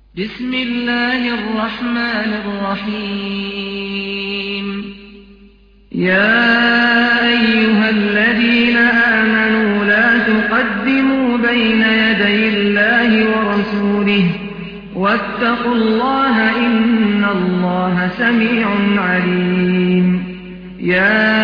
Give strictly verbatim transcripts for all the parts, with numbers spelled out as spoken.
بسم الله الرحمن الرحيم يا أيها الذين آمنوا لا تقدموا بين يدي الله ورسوله واتقوا الله إن الله سميع عليم يا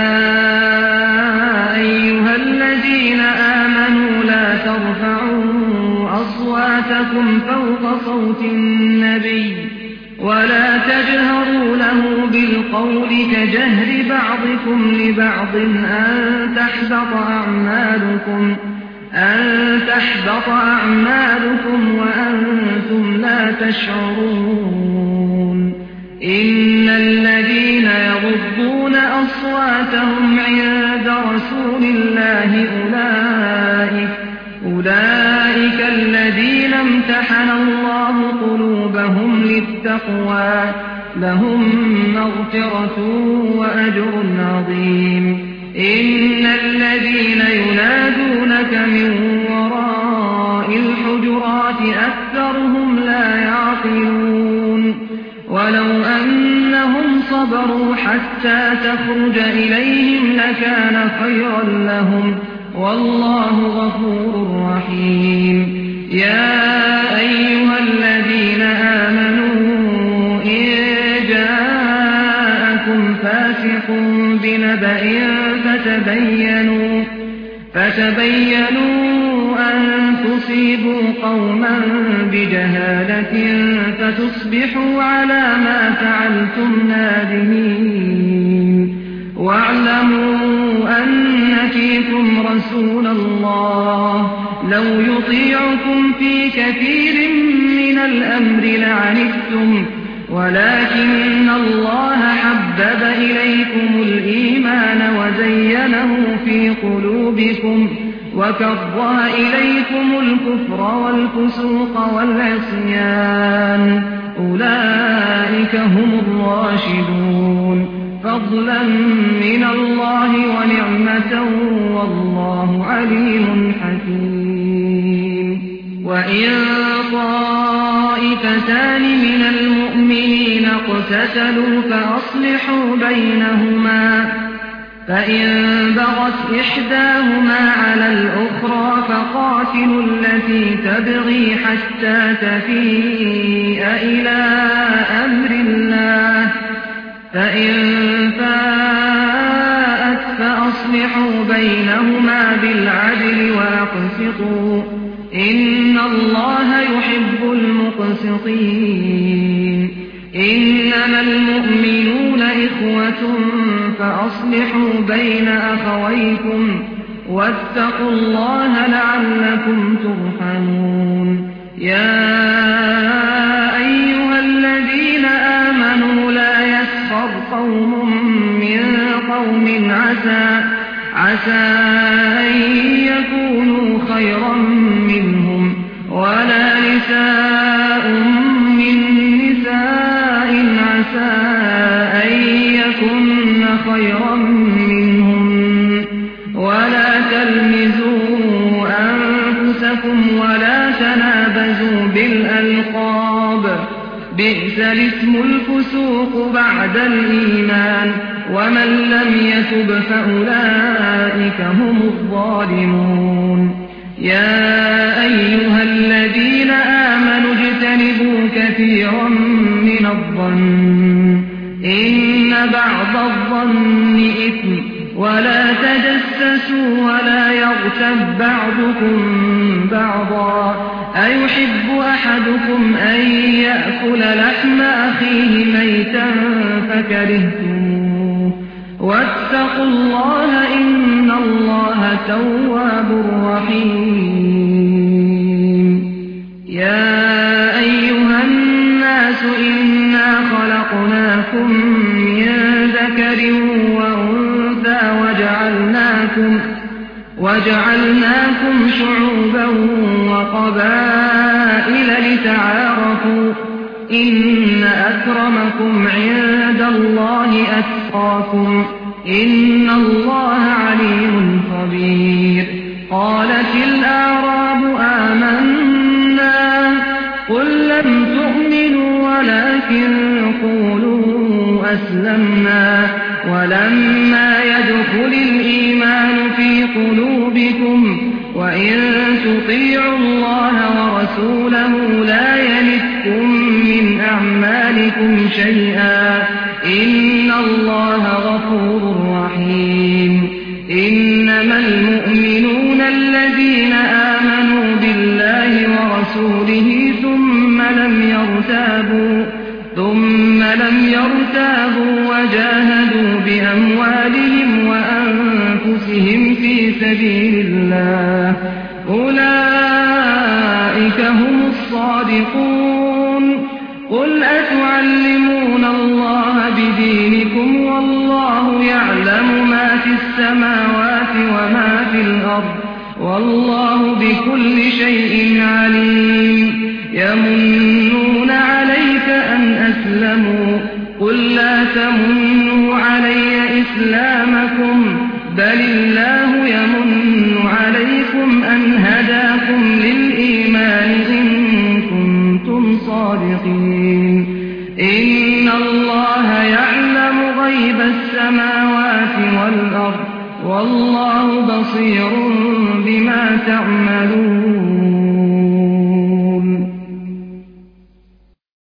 أيها الذين آمنوا لا ترفعوا أصواتكم فوق صوت النبي ولا تجهروا له بالقول كجهر بعضكم لبعض أن تحبط أعمالكم أن تحبط أعمالكم وأنتم لا تشعرون إن الذين يغضون أصواتهم عند رسول الله أولئك أولئك الذين امتحن الله قلوبهم للتقوى لهم مغفرة وأجر عظيم إن الذين ينادونك من وراء الحجرات أكثرهم لا يعقلون ولو أنهم صبروا حتى تخرج إليهم لكان خيرا لهم والله غفور رحيم يا أيها الذين آمنوا إن جاءكم فاسق بنبأ فتبينوا فتبينوا أن تصيبوا قوما بجهالة فتصبحوا على ما فعلتم نادمين واعلموا أن فيكم رسول الله لو يطيعكم في كثير من الأمر لعنتم ولكن الله حبب إليكم الإيمان وزينه في قلوبكم وكره إليكم الكفر والفسوق والعصيان أولئك هم الراشدون فضلا من الله ونعمة والله عليم حكيم وإن طائفتان من المؤمنين اقتتلوا فأصلحوا بينهما فإن بغت إحداهما على الأخرى فقاتلوا التي تبغي حتى تفيء إلى أمر الله فإن فاءت فأصلحوا بينهما بالعدل وأقسطوا إن الله يحب المقسطين إنما المؤمنون إخوة فأصلحوا بين أخويكم واتقوا الله لعلكم ترحمون يا أيها الذين آمنوا لا يسخر قوم من قوم عسى عسى أن يكونوا خيرا منهم ولا نساء من نساء عسى أن يكن خيرا منهم ولا تلمزوا أنفسكم ولا تنابزوا بالألقاب بئس الاسم الفسوق بعد الإيمان ومن لم يتب فأولئك هم الظالمون يا أيها الذين آمنوا اجتنبوا كثيرا من الظن إن بعض الظن إثم ولا تجسسوا ولا يغتب بعضكم بعضا أيحب أحدكم أن يأكل لحم أخيه ميتا فكرهتموه واتقوا الله إن الله تواب رحيم يا أيها الناس إنا خلقناكم من ذكر وأنثى وجعلناكم وجعلناكم شعوبا وقبائل لتعارفوا إن أكرمكم عند الله أتقاكم إن الله عليم خبير قالت الأعراب آمنا قل لم تؤمنوا ولكن قولوا أسلمنا ولما يدخل الإيمان في قلوبكم وإن تطيعوا الله ورسوله لا يلتكم من أعمالكم شيئا إن الله غفور رحيم إنما المؤمنون الذين آمنوا بالله ورسوله ثم لم يرتابوا ثم لم يرتابوا وجاهدوا بأموالهم وأنفسهم في سبيل الله أولئك هم الصادقون قل أتعلمون الله بدينكم والله يعلم ما في السماوات وما في الأرض والله بكل شيء عليم يمنون عليك أن أسلموا قل لا تمنوا علي إسلامكم بل الله يمن عليكم أن هداكم للإيمان إن كنتم صادقين إن الله يعلم غيب السماوات والأرض والله بصير بما تعملون